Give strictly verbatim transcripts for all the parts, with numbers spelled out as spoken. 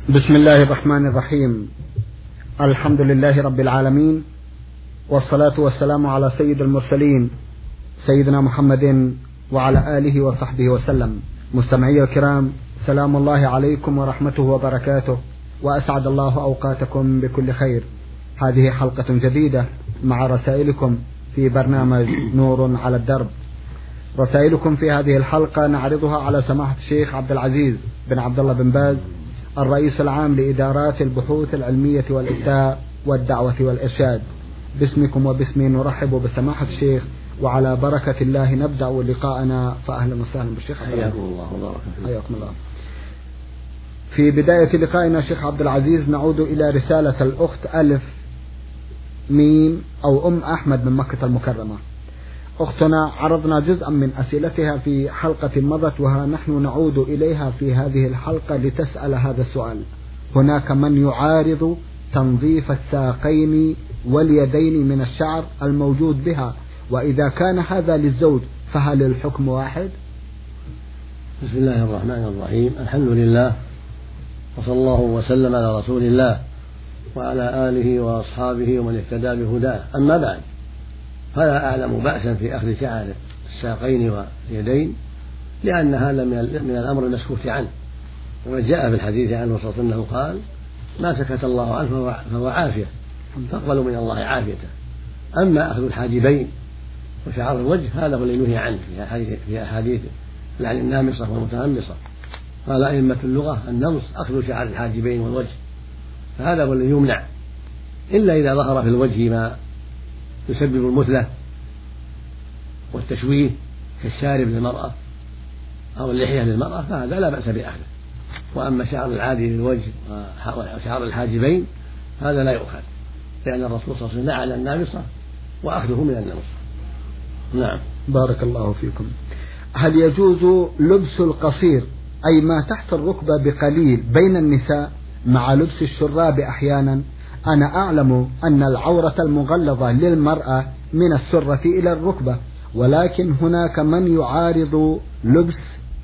بسم الله الرحمن الرحيم. الحمد لله رب العالمين، والصلاة والسلام على سيد المرسلين سيدنا محمد وعلى آله وصحبه وسلم. مستمعي الكرام، سلام الله عليكم ورحمته وبركاته، وأسعد الله أوقاتكم بكل خير. هذه حلقة جديدة مع رسائلكم في برنامج نور على الدرب. رسائلكم في هذه الحلقة نعرضها على سماحة الشيخ عبد العزيز بن عبد الله بن باز، الرئيس العام لإدارات البحوث العلمية والإفتاء والدعوة والإرشاد. باسمكم وباسمي نرحب بسماحة الشيخ، وعلى بركة الله نبدأ لقاءنا، فأهلا وسهلا بالشيخ. حياكم الله وبارك فيكم. حياكم الله. في بداية لقائنا شيخ عبد العزيز نعود إلى رسالة الأخت ألف ميم أو أم أحمد من مكة المكرمة. أختنا عرضنا جزءا من أسئلتها في حلقة مضت، وها نحن نعود إليها في هذه الحلقة لتسأل هذا السؤال: هناك من يعارض تنظيف الساقين واليدين من الشعر الموجود بها، وإذا كان هذا للزوج فهل الحكم واحد؟ بسم الله الرحمن الرحيم. الحمد لله، وصلى الله وسلم على رسول الله وعلى آله وأصحابه ومن اهتدى بهداه. أما بعد، فلا أعلم بأسا في أخذ شعر الساقين واليدين، لأن هذا من الأمر المسكوت عنه، وقد جاء في الحديث عنه صلى الله عليه وسلم قال: ما سكت الله عنه فهو عافية، فاقبلوا من الله عافيته. أما أخذ الحاجبين وشعر الوجه هذا هو الذي نهي عنه في أحاديث عن النامصة والمتنمصة. قال أئمة اللغة: النمص أخذ شعر الحاجبين والوجه، فهذا هو الذي يمنع، إلا إذا ظهر في الوجه ما يسبب المثلة والتشويه كالشارب للمرأة أو اللحية للمرأة، فهذا لا بأس بأخذه. وأما شعر العادي للوجه وشعر الحاجبين هذا لا يؤخذ، لأن الرسول صلى الله عليه وسلم لعن النامصة وأخذه من النمصة. نعم. بارك الله فيكم. هل يجوز لبس القصير أي ما تحت الركبة بقليل بين النساء مع لبس الشراب أحيانا؟ أنا أعلم أن العورة المغلظة للمرأة من السرة إلى الركبة، ولكن هناك من يعارض لبس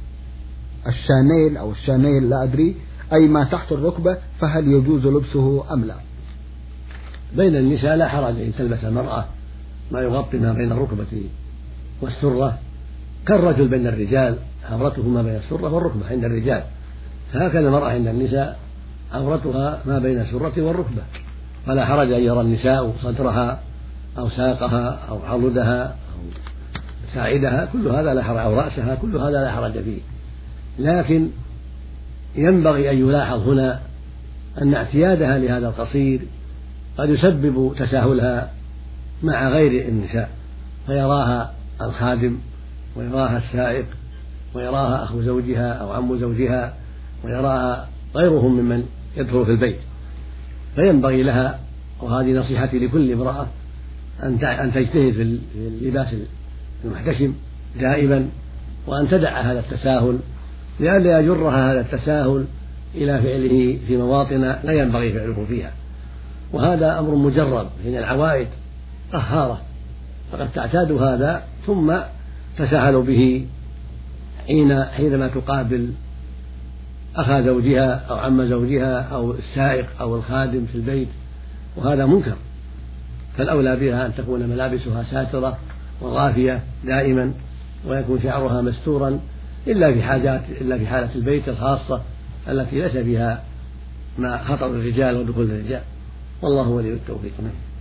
الشانيل أو الشانيل لا أدري أي ما تحت الركبة، فهل يجوز لبسه أم لا؟ بين النساء لا حرج أن تلبس المرأة ما يغطي ما بين الركبة والسرة، كالرجل بين الرجال عورته ما بين السرة والركبة عند الرجال، فهكذا المرأة عند النساء عورتها ما بين السرة والركبة، فلا حرج أن يرى النساء صدرها أو ساقها أو عضدها أو ساعدها، كل هذا لا حرج، أو رأسها، كل هذا لا حرج فيه. لكن ينبغي أن يلاحظ هنا أن اعتيادها لهذا القصير قد يسبب تساهلها مع غير النساء، فيراها الخادم ويراها السائق ويراها أخو زوجها أو عم زوجها ويراها غيرهم ممن يدخل في البيت، فينبغي لها، وهذه نصيحتي لكل امرأة، أن تجتهد في اللباس المحتشم دائما، وأن تدع هذا التساهل، لئلا يجرها هذا التساهل إلى فعله في مواطن لا ينبغي فعله فيها. وهذا أمر مجرب، لأن العوائد قهارة، فقد تعتاد هذا ثم تساهل به حين حينما تقابل أخا زوجها أو عم زوجها أو السائق أو الخادم في البيت، وهذا منكر. فالأولى بها أن تكون ملابسها ساترة وغافية دائما، ويكون شعرها مستورا إلا في حاجات إلا في حالة البيت الخاصة التي ليس فيها ما خطر الرجال ودخول الرجال، والله ولي التوفيق.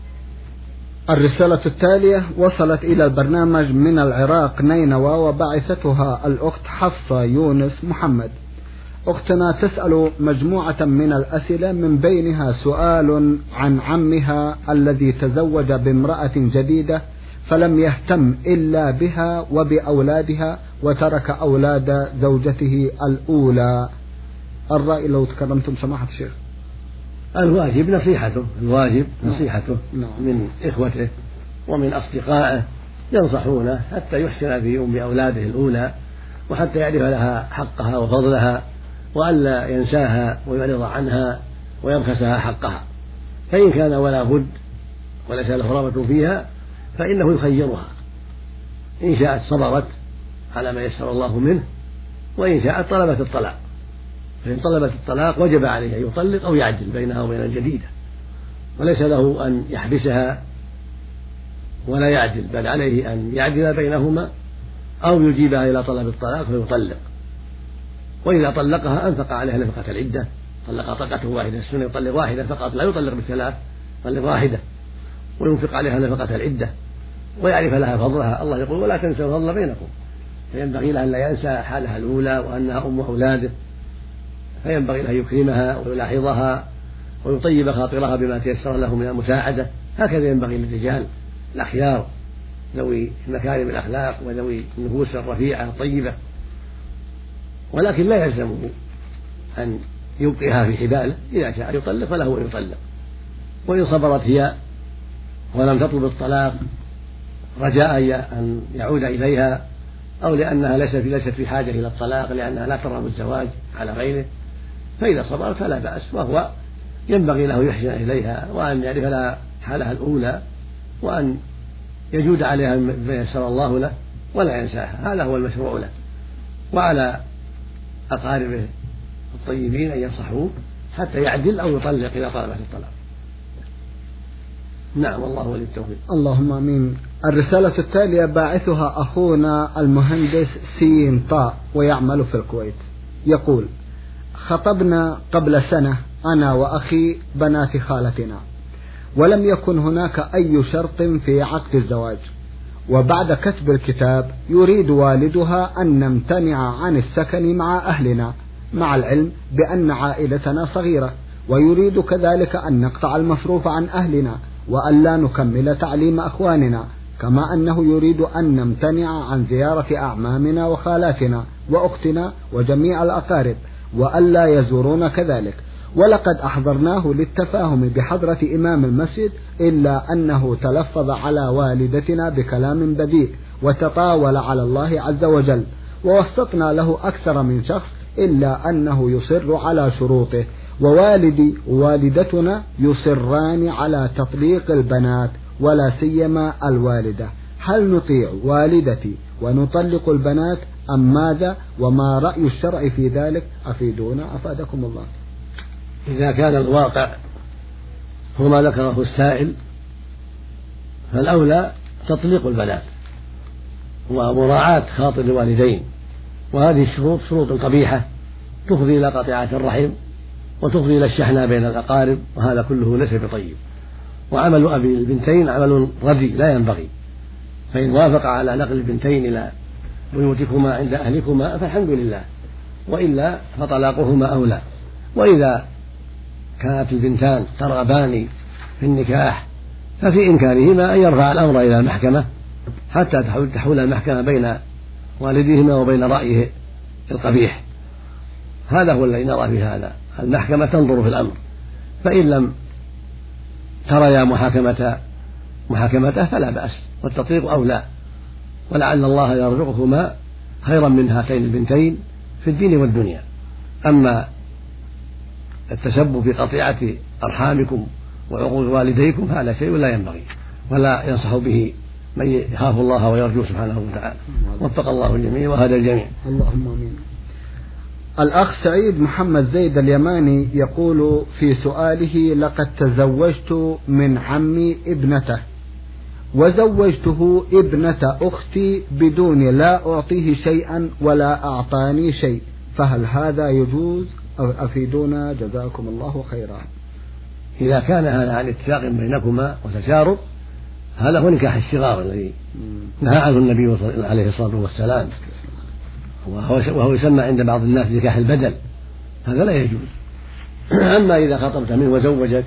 الرسالة التالية وصلت إلى البرنامج من العراق نينوى، وبعثتها الأخت حفصة يونس محمد. أختنا تسأل مجموعة من الأسئلة، من بينها سؤال عن عمها الذي تزوج بامرأة جديدة فلم يهتم إلا بها وبأولادها وترك أولاد زوجته الأولى. الرأي لو تكرمتم سماحة الشيخ. الواجب نصيحته الواجب نصيحته من إخوته ومن أصدقائه، ينصحونه حتى يحسن في أم أولاده الأولى، وحتى يعرف لها حقها وفضلها، وألا ينساها ويعرض عنها ويبخسها حقها. فإن كان ولا بد وليس له رغبة فيها فإنه يخيرها، إن شاءت صبرت على ما يسر الله منه، وإن شاءت طلبت الطلاق، فإن طلبت الطلاق وجب عليه أن يطلق أو يعدل بينها وبين الجديدة، وليس له أن يحبسها ولا يعدل، بل عليه أن يعدل بينهما أو يجيبها إلى طلب الطلاق فيطلق. وإذا طلقها أنفق عليها نفقة العدة، طلق طلقته واحدة، السنة يطلق واحدة فقط لا يطلق بالثلاث، يطلق واحدة وينفق عليها نفقة العدة ويعرف لها فضلها. الله يقول ولا تنسوا الفضل بينكم، فينبغي له أن لا ينسى حالها الأولى وأنها أم أولاده، فينبغي له أن يكرمها ويلاحظها ويطيب خاطرها بما تيسر له من المساعدة. هكذا ينبغي للرجال الأخيار ذوي مكارم الأخلاق وذوي النفوس الرفيعة الطيبة، ولكن لا يلزمه أن يبقيها في حباله، إذا شاء يطلق فله أن يطلق. وإن صبرت هي ولم تطلب الطلاق رجاء أن يعود إليها أو لأنها ليست في حاجة إلى الطلاق لأنها لا ترغب الزواج على غيره، فإذا صبرت فلا بأس، وهو ينبغي له يحسن إليها وأن يعرف لها حالها الأولى وأن يجود عليها بما يسر الله له ولا ينساها، هذا هو المشروع له. وعلى أقاربه الطيبين أن ينصحوه حتى يعدل أو يطلق إذا طلبت الطلاق. نعم، والله ولي التوفيق. اللهم آمين. الرسالة التالية باعثها أخونا المهندس سين طاء ويعمل في الكويت، يقول: خطبنا قبل سنة أنا وأخي بنات خالتنا، ولم يكن هناك أي شرط في عقد الزواج، وبعد كتب الكتاب يريد والدها أن نمتنع عن السكن مع أهلنا، مع العلم بأن عائلتنا صغيرة، ويريد كذلك أن نقطع المصروف عن أهلنا وأن لا نكمل تعليم أخواننا، كما أنه يريد أن نمتنع عن زيارة أعمامنا وخالاتنا وأختنا وجميع الأقارب وأن لا يزورون كذلك. ولقد أحضرناه للتفاهم بحضرة إمام المسجد، إلا أنه تلفظ على والدتنا بكلام بذيء وتطاول على الله عز وجل، ووسطنا له أكثر من شخص إلا أنه يصر على شروطه، ووالدي ووالدتنا يصران على تطليق البنات ولا سيما الوالدة. هل نطيع والدتي ونطلق البنات أم ماذا؟ وما رأي الشرع في ذلك؟ أفيدونا أفادكم الله. إذا كان الواقع هو ما ذكره السائل فالأولى تطليق البنات ومراعاة خاطر الوالدين، وهذه الشروط شروط قبيحة تفضي إلى قطيعة الرحم وتفضي إلى الشحنة بين الأقارب، وهذا كله ليس بطيب. وعمل أبي البنتين عمل ردي لا ينبغي، فإن وافق على نقل البنتين إلى بيوتكما عند أهلكما فالحمد لله، وإلا فطلاقهما أولى. وإذا كانت البنتان ترغبان في النكاح ففي إمكانهما أن يرفع الأمر إلى المحكمة حتى تحول المحكمة بين والديهما وبين رأيه القبيح. هذا هو الذي نرى في هذا، المحكمة تنظر في الأمر، فإن لم تريا محاكمة محاكمته فلا بأس، والتطليق أولى، ولعل الله يرزقهما خيرا من هاتين البنتين في الدين والدنيا. أما التسبب في قطيعة أرحامكم وعقوق والديكم فهذا شيء لا ينبغي ولا ينصح به من يخاف الله ويرجو سبحانه وتعالى. وفق الله الجميع وهدى الجميع. اللهم آمين. الأخ سعيد محمد زيد اليماني يقول في سؤاله: لقد تزوجت من عمي ابنته، وزوجته ابنة أختي بدون لا أعطيه شيئا ولا أعطاني شيء، فهل هذا يجوز؟ أفيدونا جزاكم الله خيرا. إذا كان هذا عن اتفاق بينكما وتشارط هذا هو نكاح الصغار الذي نهى عنه النبي عليه الصلاة والسلام، وهو يسمى عند بعض الناس نكاح البدل، هذا لا يجوز. أما إذا خطبت منه وزوجك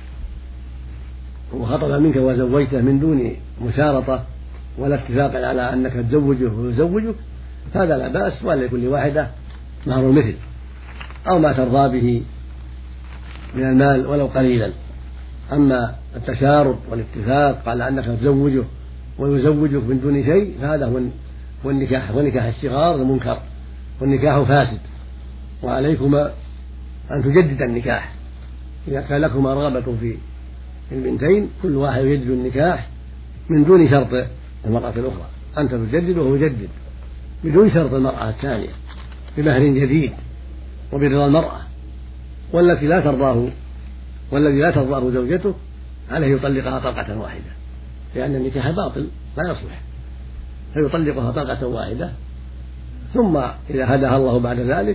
وخطب منك وزوجته من دون مشارطة ولا اتفاق على أنك تزوجه ويزوجك هذا لا بأس، ولا لكل واحدة مهر مثل أو ما ترضى به من المال ولو قليلا. أما التشارط والاتفاق على أنك تزوجه ويزوجك من دون شيء فهذا هو النكاح، ونكاح الصغار المنكر، والنكاح فاسد، وعليكما أن تجدد النكاح. إذا كان لكما رغبة في البنتين كل واحد يجدد النكاح من دون شرط المرأة الأخرى، أنت تجدد وهو يجدد بدون شرط المرأة الثانية بمهر جديد وبرضا المرأة، والتي لا ترضاه والذي لا ترضاه زوجته عليه يطلقها طلقة واحدة، لأن النكاح باطل لا يصلح، فيطلقها طلقة واحدة، ثم إذا هداها الله بعد ذلك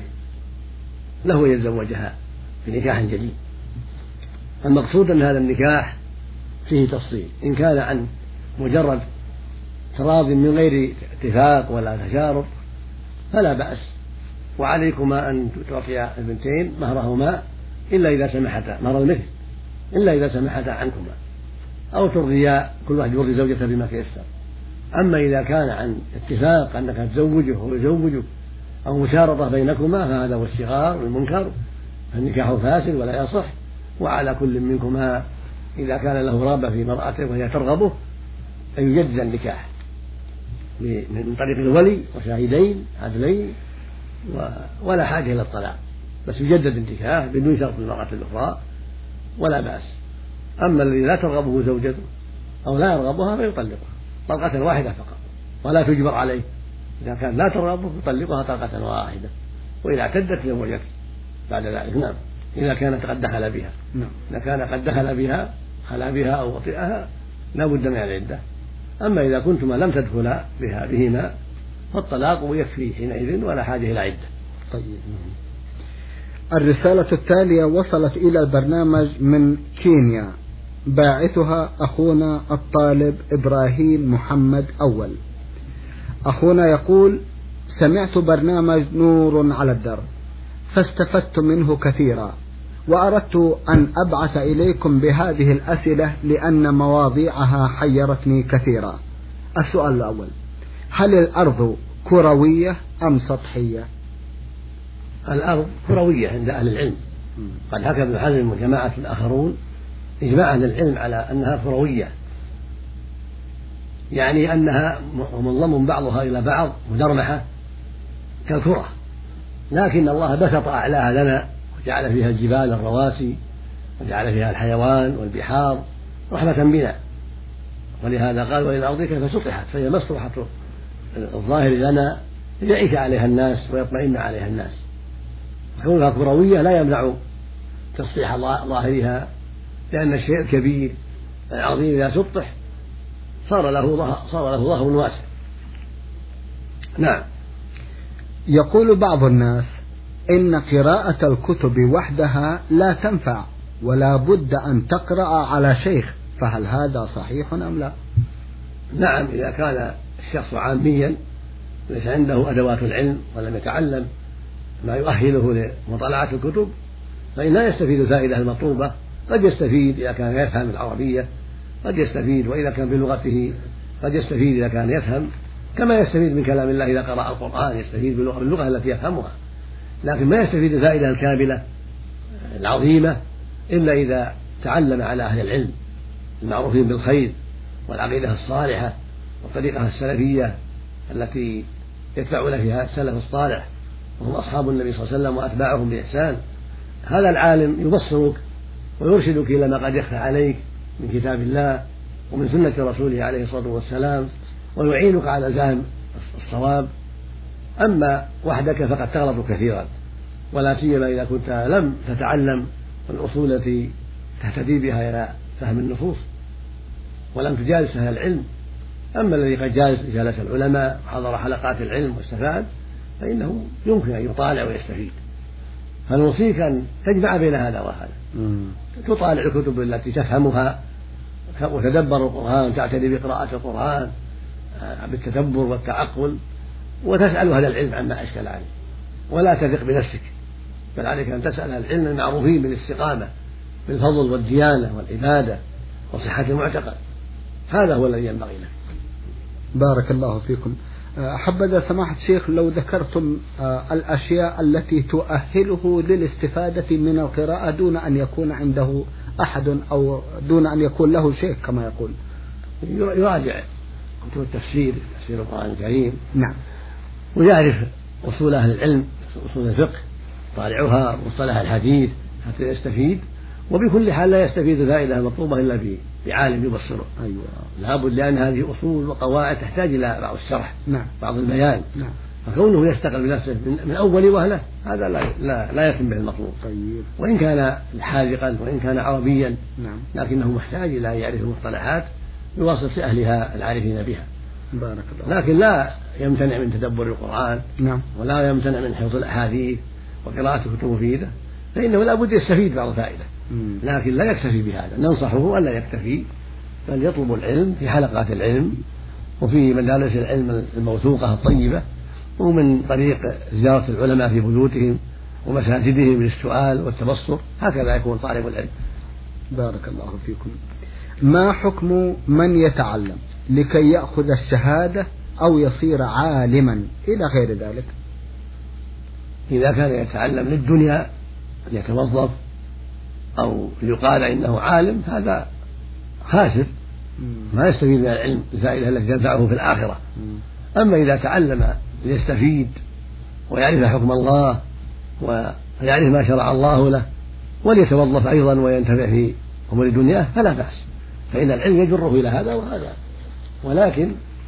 له يتزوجها بنكاح جديد. المقصود أن هذا النكاح فيه تفصيل، إن كان عن مجرد تراض من غير اتفاق ولا تشارط فلا بأس، وعليكما أن تعطيا البنتين مهرهما إلا إذا سمحتا، مهر المثل إلا إذا سمحتا عنكما، أو ترضيا كل واحد يرضي زوجته بما تيسر. أما إذا كان عن اتفاق أنك تزوجه ويزوجك أو مشارطة بينكما فهذا هو الصغار والمنكر، فالنكاح فاسد ولا يصح. وعلى كل منكما إذا كان له رغبة في مرأته وهي ترغبه أن يجدد النكاح من طريق الولي وشاهدين عدلين، ولا حاجة إلى الطلاق، بس يجدد النكاح بدون شرط المرأة الأخرى ولا بأس. أما الذي لا ترغبه زوجته أو لا يرغبها فيطلقها طلقة واحدة فقط، ولا تجبر عليه. إذا كان لا ترغبه يطلقها طلقة واحدة، وإذا اعتدت زوجته بعد ذلك. نعم، إذا كانت قد دخل بها. نعم. إذا كان قد دخل بها خلا بها أو وطئها لا بد من العدة. أما إذا كنتما لم تدخلا بها بهما فالطلاق يكفي حينئذ ولا حاجة إلى عدة. طيب. الرسالة التالية وصلت إلى البرنامج من كينيا، باعثها أخونا الطالب إبراهيم محمد أول. أخونا يقول: سمعت برنامج نور على الدرب فاستفدت منه كثيرا، وأردت أن أبعث إليكم بهذه الأسئلة لأن مواضيعها حيرتني كثيرا. السؤال الأول: هل الأرض كروية أم سطحية؟ الأرض كروية عند أهل العلم، قد حكى ابن حزم وجماعة آخرون إجماع أهل العلم على أنها كروية، يعني أنها منضم بعضها إلى بعض مدرمحة كالكرة، لكن الله بسط أعلاها لنا وجعل فيها الجبال الرواسي وجعل فيها الحيوان والبحار رحمة بنا، ولهذا قال: وإلى الأرض كيف سطحت، فهي مصلحة الظاهر لنا ليعيش عليها الناس ويطمئن عليها الناس. كونها كروية لا يمنع تصليح ظاهرها، لأن الشيء الكبير العظيم إذا سطح صار له ظهر صار له ظهر واسع. نعم. يقول بعض الناس إن قراءة الكتب وحدها لا تنفع ولا بد أن تقرأ على شيخ، فهل هذا صحيح أم لا؟ نعم، إذا كان الشخص عاميا ليس عنده أدوات العلم ولم يتعلم ما يؤهله لمطالعة الكتب فإن لا يستفيد الفائدة المطلوبة. قد يستفيد إذا كان يفهم العربية، قد يستفيد وإذا كان بلغته، قد يستفيد إذا كان يفهم، كما يستفيد من كلام الله إذا قرأ القرآن يستفيد باللغة التي يفهمها، لكن ما يستفيد الفائدة الكاملة العظيمة إلا إذا تعلم على أهل العلم المعروفين بالخير والعقيدة الصالحة والطريقة السلفية التي يتبعون فيها السلف الصالح وهم أصحاب النبي صلى الله عليه وسلم وأتباعهم بإحسان. هذا العالم يبصرك ويرشدك إلى ما قد يخفى عليك من كتاب الله ومن سنة رسوله عليه الصلاة والسلام، ويعينك على الفهم الصواب. أما وحدك فقد تغلط كثيرا، ولا سيما إذا كنت لم تتعلم الأصول التي تهتدي بها إلى فهم النصوص ولم تجالس أهل العلم. أما الذي قد جالس جالس العلماء وحضر حلقات العلم واستفاد فإنه يمكن أن يطالع ويستفيد. فنوصيك أن تجمع بين هذا وهذا، تطالع الكتب التي تفهمها وتدبر القرآن وتعتني بقراءة القرآن بالتدبر والتعقل، وتسأل أهل العلم عما أشكل عليه، ولا تثق بنفسك، بل عليك أن تسأل أهل العلم المعروفين بالاستقامة بالفضل والديانة والعبادة وصحة المعتقد. هذا هو الذي ينبغي لك. بارك الله فيكم. حبذا سماحة الشيخ لو ذكرتم الأشياء التي تؤهله للاستفادة من القراءة دون أن يكون عنده أحد أو دون أن يكون له شيخ كما يقول. يراجع كتب التفسير، تفسير القرآن الكريم. نعم. ويعرف أصول أهل العلم، أصول الفقه طالعها، مصطلح الحديث حتى يستفيد. وبكل حال لا يستفيد الفائدة المطلوبة إلا بعالم يبصره. أيوة. لابد، لأن هذه أصول وقواعد تحتاج إلى بعض الشرح. نعم. بعض البيان. نعم. فكونه يستقل بنفسه من أول وهلة هذا لا لا, لا يتم به المطلوب. طيب. وإن كان حاذقا وإن كان عربيا نعم. لكنه محتاج إلى أن يعرف المصطلحات بواسطة أهلها العارفين بها. بارك الله. لكن لا يمتنع من تدبر القرآن نعم. ولا يمتنع من حفظ الأحاديث وقراءة كتب مفيدة، فإنه لا بد يستفيد بعض فائدة، لكن لا يكتفي بهذا. ننصحه ألا يكتفي، بل يطلب العلم في حلقات العلم وفي مجالس العلم الموثوقة الطيبة، ومن طريق زيارة العلماء في بيوتهم ومساجدهم للسؤال والتبصر، هكذا يكون طالب العلم. بارك الله فيكم. ما حكم من يتعلم لكي يأخذ الشهادة أو يصير عالما إلى غير ذلك؟ إذا كان يتعلم للدنيا ليتوظف أو ليقال إنه عالم هذا خاسر، ما يستفيد من العلم الفائدة التي تنفعه في الآخرة. أما إذا تعلم ليستفيد ويعرف حكم الله ويعرف ما شرع الله له وليتوظف أيضا وينتفع في أمور الدنيا فلا بأس، فإن العلم يجره إلى هذا وهذا. ولكن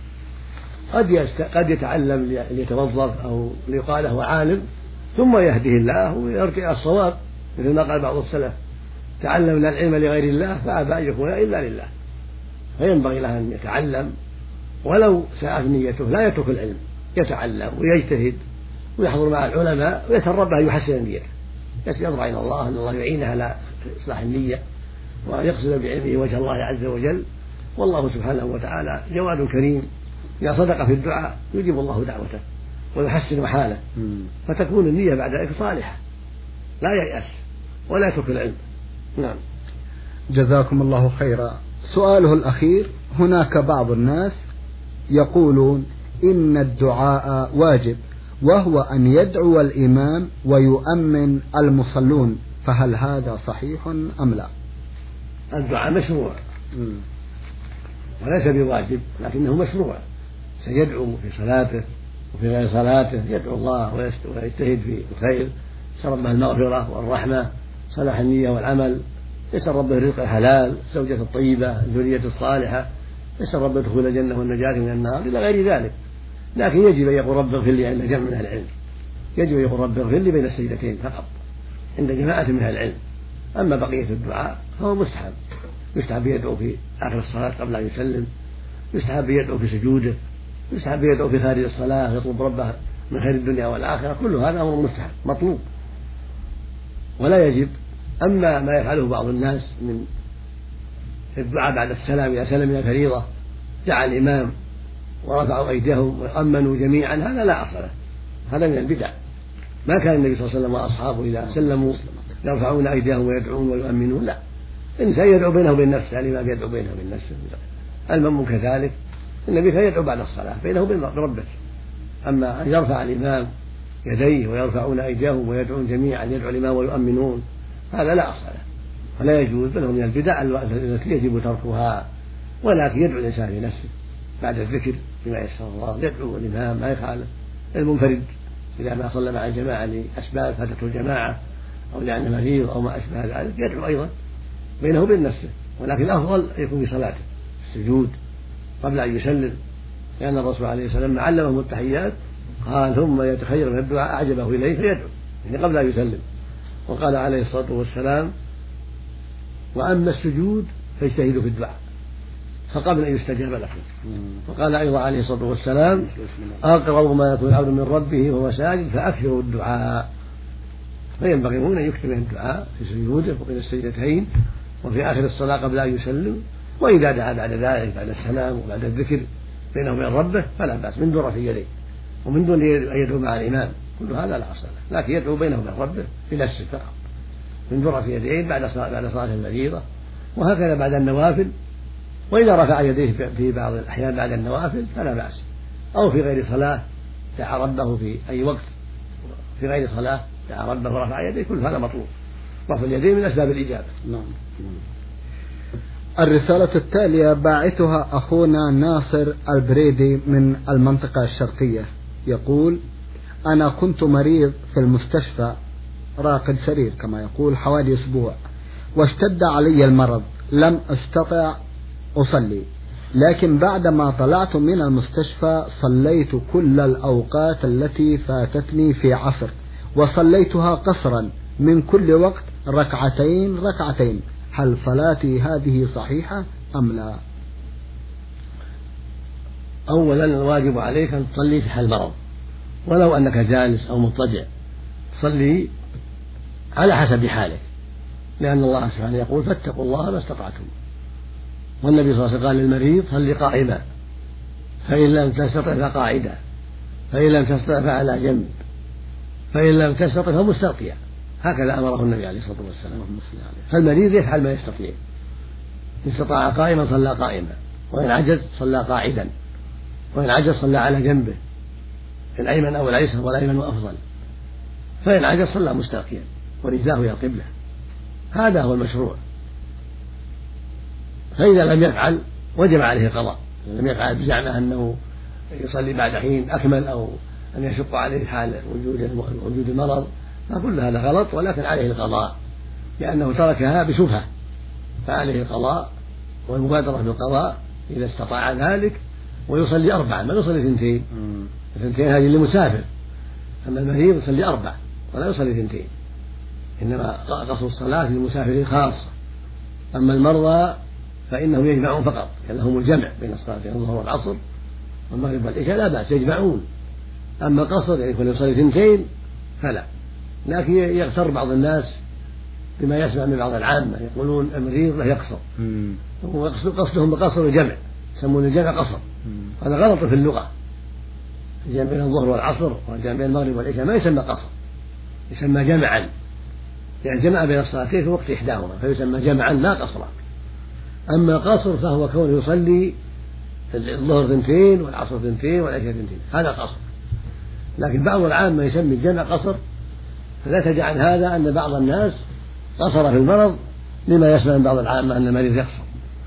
قد يست... قد يتعلم ليتوظف أو ليقال له عالم ثم يهده الله ويرجع الصواب، مثل ما قال بعض السلف: تعلمنا العلم لغير الله فأبى أن يكون إلا لله. فينبغي له أن يتعلم ولو ساءت نيته لا يترك العلم، يتعلم ويجتهد ويحضر مع العلماء ويسأل ربه أن يحسن نيته، يضرع إلى الله أن الله يعينه على إصلاح النية ويقصد بعلمه وجه الله عز وجل. والله سبحانه وتعالى جواد كريم، إذا صدق في الدعاء يجيب الله دعوته ويحسن حاله، فتكون النية بعد ذلك صالحة، لا ييأس ولا يترك العلم. نعم. جزاكم الله خيرا. سؤاله الأخير: هناك بعض الناس يقولون إن الدعاء واجب، وهو أن يدعو الإمام ويؤمن المصلون، فهل هذا صحيح أم لا؟ الدعاء مشروع وليس بواجب، لكنه مشروع. سيدعو في صلاته وفي غير صلاته، يدعو الله ويجتهد في الخير، يسأل ربه المغفرة والرحمة، صلاح النية والعمل، يسأل ربه الرزق الحلال، الزوجة الطيبة، الذرية الصالحة، يسأل ربه دخول الجنة والنجاة من النار إلى غير ذلك. لكن يجب أن يقول رب اغفر لي عند جمع من أهل العلم، يجب أن يقول رب اغفر لي بين السجدتين فقط عند جماعة من أهل العلم. أما بقية الدعاء فهو مستحب، يستحب يدعو في آخر الصلاة قبل أن يسلم، يستحب يدعو في سجوده، يستحب يدعو في خارج الصلاة يطلب ربه من خير الدنيا والآخرة، كل هذا أمر مستحب مطلوب ولا يجب. أما ما يفعله بعض الناس من الدعاء بعد السلام إذا سلم من الفريضة دعا الإمام ورفعوا أيديهم وأمنوا جميعا، هذا لا أصل له، هذا من البدع. ما كان النبي صلى الله عليه وسلم وأصحابه إذا سلموا يرفعون أيديهم ويدعون ويؤمنون، لا، الإنسان يدعو بينه وبين نفسه، يعني ما يدعو بينه وبين نفسه. المأموم كذلك، النبي كان يدعو بعد الصلاة بينه وبين ربه. أما أن يرفع الإمام يديه ويرفعون أيديهم ويدعون جميعا، يدعو الإمام ويؤمنون، هذا لا أصل له ولا يجوز، بل هو من البدع التي يجب تركها. ولكن يدعو الإنسان في نفسه بعد الذكر بما يسر الله، يدعو الإمام ما يخالف، المنفرد إذا ما صلى مع الجماعة لأسباب فاتته الجماعة أو لأنه مريض أو ما أشبه ذلك يدعو أيضا بينه وبين نفسه، ولكن الأفضل يكون في صلاته السجود قبل أن يسلم، لأن الرسول عليه الصلاة والسلام علمهم التحيات قال ثم يتخير من الدعاء أعجبه إليه فيدعو يعني قبل أن يسلم. وقال عليه الصلاة والسلام: وأما السجود فاجتهدوا في الدعاء فقبل أن يستجاب لكم. وقال أيضا عليه الصلاة والسلام: أقرب ما يكون العبد من ربه وهو ساجد فأكثروا الدعاء. فينبغي أن يكثر من الدعاء في سجوده وبين السجدتين وفي آخر الصلاة قبل أن يسلم، وإذا دعا بعد ذلك بعد السلام وبعد الذكر بينه وبين ربه فلا بأس، من دون رفع يديه ومن دون أن يدعو مع الإمام، كل هذا لا أصل له، لكن يدعو بينه وبين ربه بنفسه فقط من دون رفع يديه بعد صلاة بعد صلاة الفريضة، وهكذا بعد النوافل. وإذا رفع يديه في بعض الأحيان بعد النوافل فلا بأس، أو في غير صلاة دعا ربه في أي وقت في غير صلاة دعا ربه ورفع يديه، كل هذا مطلوب. رفع اليدين من أسباب الإجابة. نعم. الرسالة التالية باعثها أخونا ناصر البريدي من المنطقة الشرقية، يقول: أنا كنت مريض في المستشفى راقد سرير كما يقول حوالي أسبوع، واشتد علي المرض، لم أستطع أصلي، لكن بعدما طلعت من المستشفى صليت كل الأوقات التي فاتتني في عصر، وصليتها قصرا من كل وقت ركعتين ركعتين، هل صلاتي هذه صحيحة أم لا؟ أولا الواجب عليك أن تصلي في حال مرض، ولو أنك جالس أو مضطجع تصلي على حسب حالك، لأن الله سبحانه يقول فاتقوا الله ما استطعتم، والنبي صلى الله عليه وسلم قال للمريض صلي قائما، فإن لم تستطع فقاعدا، فإن لم تستطع فعلى جنب، فإن لم تستطع فمستلقيا، هكذا أمره النبي عليه الصلاة والسلام. فالمريض يفعل ما يستطيع، إن استطاع قائما صلى قائما، وإن عجز صلى قاعدا، وإن عجز صلى على جنبه الأيمن أو الأيسر، والأيمن أفضل، فإن عجز صلى مستلقيا ورجلاه إلى القبلة، هذا هو المشروع. فإذا لم يفعل وجب عليه القضاء، لم يفعل بزعمه أنه يصلي بعد حين أكمل، أو أن يشق عليه حال وجود المرض، فكل هذا غلط، ولكن عليه القضاء لأنه تركها بشبهة، فعليه القضاء والمبادرة بالقضاء إذا استطاع ذلك، ويصلي أربعة ما يصلي اثنتين، اثنتين هذه للمسافر، أما المريض يصلي أربع ولا يصلي اثنتين، إنما قصر الصلاة للمسافرين خاصة، أما المرضى فإنهم يجمعون فقط، يعني لهم الجمع بين الصلاتين الظهر والعصر والمغرب والعشاء لا بأس يجمعون، أما القصر يعني يكون يصلي اثنتين فلا. لكن يغتر بعض الناس بما يسمع من بعض العامة يقولون المريض له يقصر، وقصدهم بقصر الجمع، يسمون الجمع قصر، هذا غلط في اللغة. الجمع بين الظهر والعصر والجمع بين المغرب والعشاء ما يسمى قصر، يسمى جمعا، يعني جمع بين الصلاتين في وقت إحداهما فيسمى جمعا لا قصرا. أما قصر فهو كونه يصلي الظهر ثنتين والعصر ثنتين والعشاء ثنتين، هذا قصر. لكن بعض العامة يسمي الجمع قصر، فلا تجعل هذا أن بعض الناس قصر في المرض لما يسمع من بعض العامة أن المريض يقصر،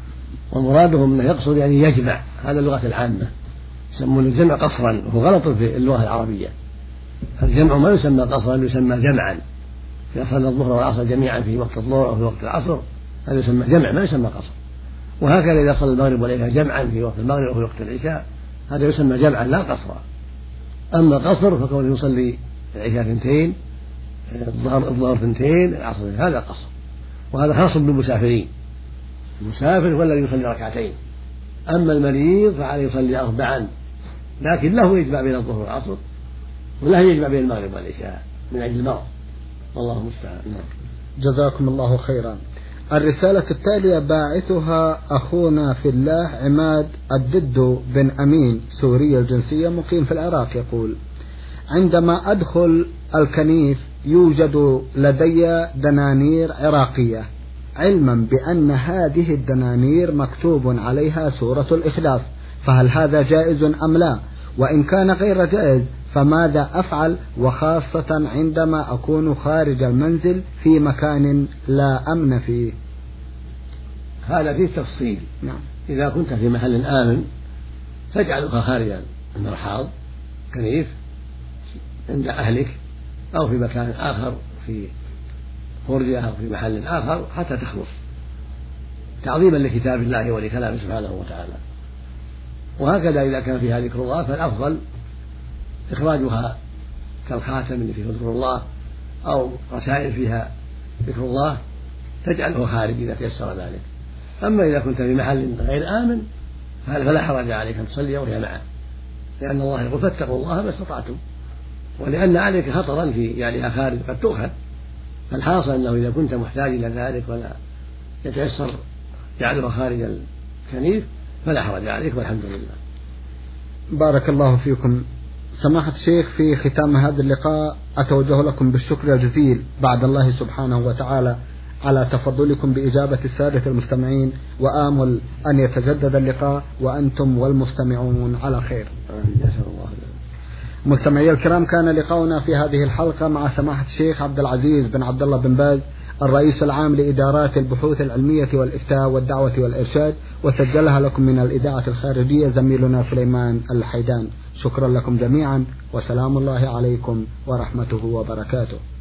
ومرادهم أنه يقصر يعني يجمع، هذا اللغة العامة، يسمون الجمع قصرا، وهو غلط في اللغة العربية. الجمع ما يسمى قصرا، يسمى جمعا، إذا صلى الظهر والعصر جميعا في وقت الظهر أو في وقت العصر هذا يسمى جمع ما يسمى قصر. وهكذا إذا صلى المغرب والعشاء جمعا في وقت المغرب أو في وقت العشاء هذا يسمى جمعا لا قصرا. أما قصر فكونه يصلي العشاء ثنتين، الظهر الظهر ثنتين، العصر هذا قصر، وهذا خاص بالمسافرين، المسافر هو الذي يصلي ركعتين، أما المريض فعليه يصلي أربعا، لكن له يجمع بين الظهر والعصر وله يجمع بين المغرب والعشاء من أجل المرض، والله المستعان. جزاكم الله خيرا. الرسالة التالية باعثها أخونا في الله عماد الدد بن أمين سوري الجنسية مقيم في العراق، يقول: عندما أدخل الكنيف يوجد لدي دنانير عراقية، علما بأن هذه الدنانير مكتوب عليها سورة الإخلاص، فهل هذا جائز أم لا؟ وإن كان غير جائز فماذا أفعل، وخاصة عندما أكون خارج المنزل في مكان لا أمن فيه؟ هذا فيه تفصيل. نعم. إذا كنت في محل آمن فاجعلك خارج المرحاض كنيف عند أهلك، أو في مكان آخر في فرجة أو في محل آخر حتى تخلص، تعظيما لكتاب الله ولكلامه سبحانه وتعالى. وهكذا إذا كان فيها ذكر الله فالأفضل إخراجها كالخاتم اللي فيه ذكر الله أو رسائل فيها ذكر الله تجعله خارج إذا تيسر ذلك. أما إذا كنت في محل غير آمن فلا حرج عليك أن تصلي وهي معه، لأن الله يقول فاتقوا الله ما استطعتم، ولأن عليك خطرا في جعلها خارج قد تؤخذ، فالحاصل أنه إذا كنت محتاج إلى ذلك ولا يتيسر جعلها خارج الكنيف فلا حرج عليك، والحمد لله. بارك الله فيكم. سماحة الشيخ، في ختام هذا اللقاء أتوجه لكم بالشكر الجزيل بعد الله سبحانه وتعالى على تفضلكم بإجابة السادة المستمعين، وآمل أن يتجدد اللقاء وأنتم والمستمعون على خير. مستمعي الكرام، كان لقاؤنا في هذه الحلقة مع سماحة الشيخ عبد العزيز بن عبد الله بن باز الرئيس العام لإدارات البحوث العلمية والإفتاء والدعوة والإرشاد، وسجلها لكم من الإذاعة الخارجية زميلنا سليمان الحيدان. شكرا لكم جميعا، وسلام الله عليكم ورحمته وبركاته.